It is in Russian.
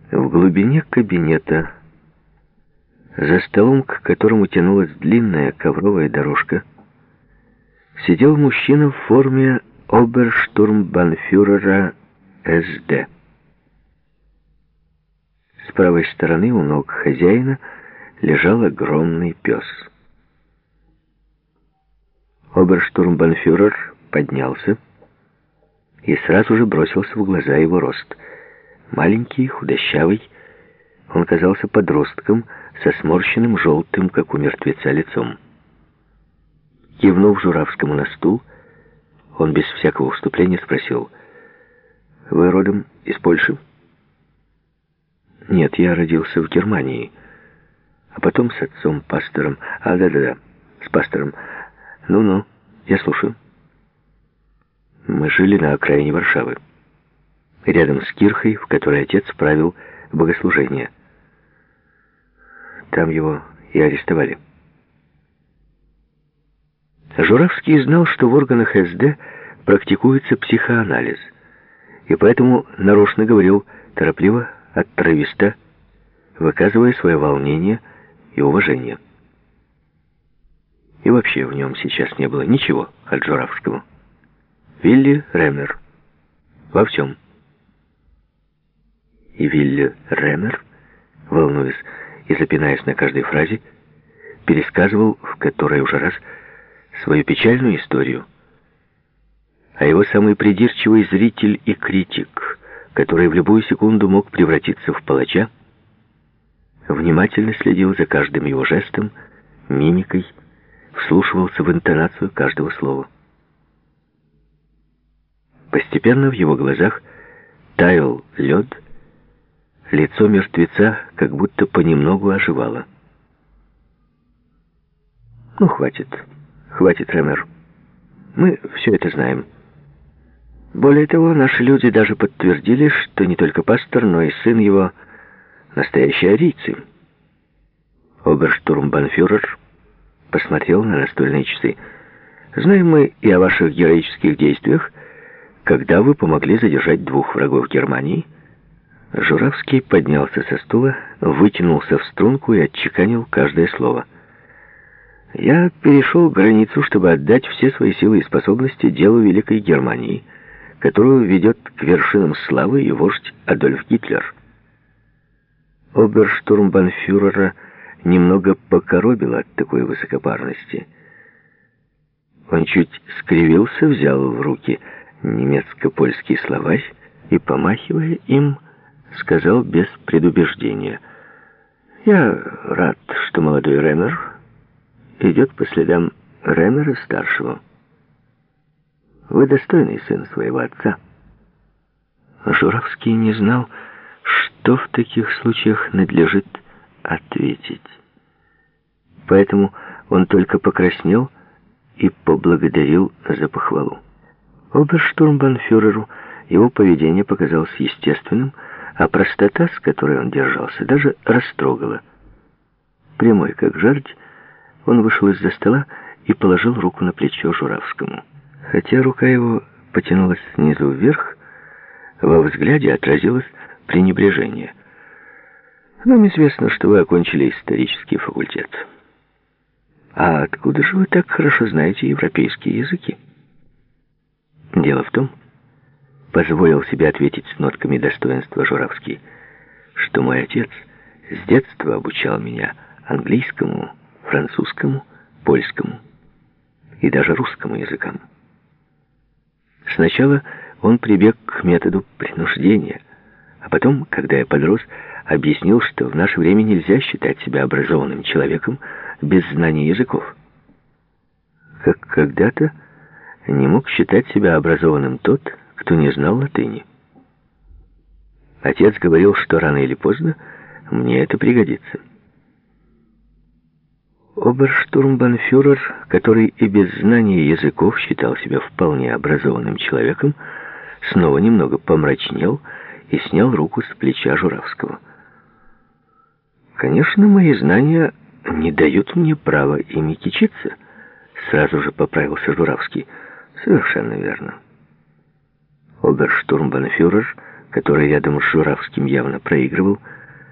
В глубине кабинета, за столом, к которому тянулась длинная ковровая дорожка, сидел мужчина в форме оберштурмбанфюрера СД. С правой стороны у ног хозяина лежал огромный пес. Оберштурмбанфюрер поднялся и сразу же бросился в глаза его рост. Маленький, худощавый, он казался подростком со сморщенным желтым, как у мертвеца, лицом. Кивнув Журавскому на стул, он без всякого вступления спросил: «Вы родом из Польши?» «Нет, я родился в Германии, а потом с отцом-пастором». «Да-да-да, с пастором. Ну-ну, я слушаю». «Мы жили на окраине Варшавы, рядом с кирхой, в которой отец правил богослужение. Там его и арестовали». Журавский знал, что в органах СД практикуется психоанализ, и поэтому нарочно говорил торопливо, отрывисто, выказывая свое волнение и уважение. И вообще в нем сейчас не было ничего от Журавского. Вилли Ремер. Во всем. И Вилли Ремер, волнуясь и запинаясь на каждой фразе, пересказывал в который уже раз свою печальную историю. А его самый придирчивый зритель и критик, который в любую секунду мог превратиться в палача, внимательно следил за каждым его жестом, мимикой, вслушивался в интонацию каждого слова. Постепенно в его глазах таял лед, лицо мертвеца как будто понемногу оживало. «Ну, хватит, Ремер. Мы все это знаем. Более того, наши люди даже подтвердили, что не только пастор, но и сын его настоящие арийцы». Оберштурмбанфюрер посмотрел на настольные часы. «Знаем мы и о ваших героических действиях, когда вы помогли задержать 2 врагов Германии». Журавский поднялся со стула, вытянулся в струнку и отчеканил каждое слово. «Я перешел границу, чтобы отдать все свои силы и способности делу Великой Германии, которую ведет к вершинам славы и вождь Адольф Гитлер». Оберштурмбанфюрера немного покоробило от такой высокопарности. Он чуть скривился, взял в руки немецко-польский словарь и, помахивая им, сказал без предубеждения: «Я рад, что молодой Ремер идет по следам Ремера-старшего. Вы достойный сын своего отца». Журавский не знал, что в таких случаях надлежит ответить. Поэтому он только покраснел и поблагодарил за похвалу. Оберштурмбанфюреру его поведение показалось естественным, а простота, с которой он держался, даже растрогала. Прямой как жердь, он вышел из-за стола и положил руку на плечо Журавскому. Хотя рука его потянулась снизу вверх, во взгляде отразилось пренебрежение. «Нам известно, что вы окончили исторический факультет. А откуда же вы так хорошо знаете европейские языки?» «Дело в том, — позволил себе ответить с нотками достоинства Журавский, — что мой отец с детства обучал меня английскому, французскому, польскому и даже русскому языкам. Сначала он прибег к методу принуждения, а потом, когда я подрос, объяснил, что в наше время нельзя считать себя образованным человеком без знания языков. Как когда-то не мог считать себя образованным тот, кто не знал латыни. Отец говорил, что рано или поздно мне это пригодится». Оберштурмбанфюрер, который и без знания языков считал себя вполне образованным человеком, снова немного помрачнел и снял руку с плеча Журавского. «Конечно, мои знания не дают мне права ими кичиться», — сразу же поправился Журавский. «Совершенно верно». Оберштурмбанфюрер который рядом с Журавским явно проигрывал,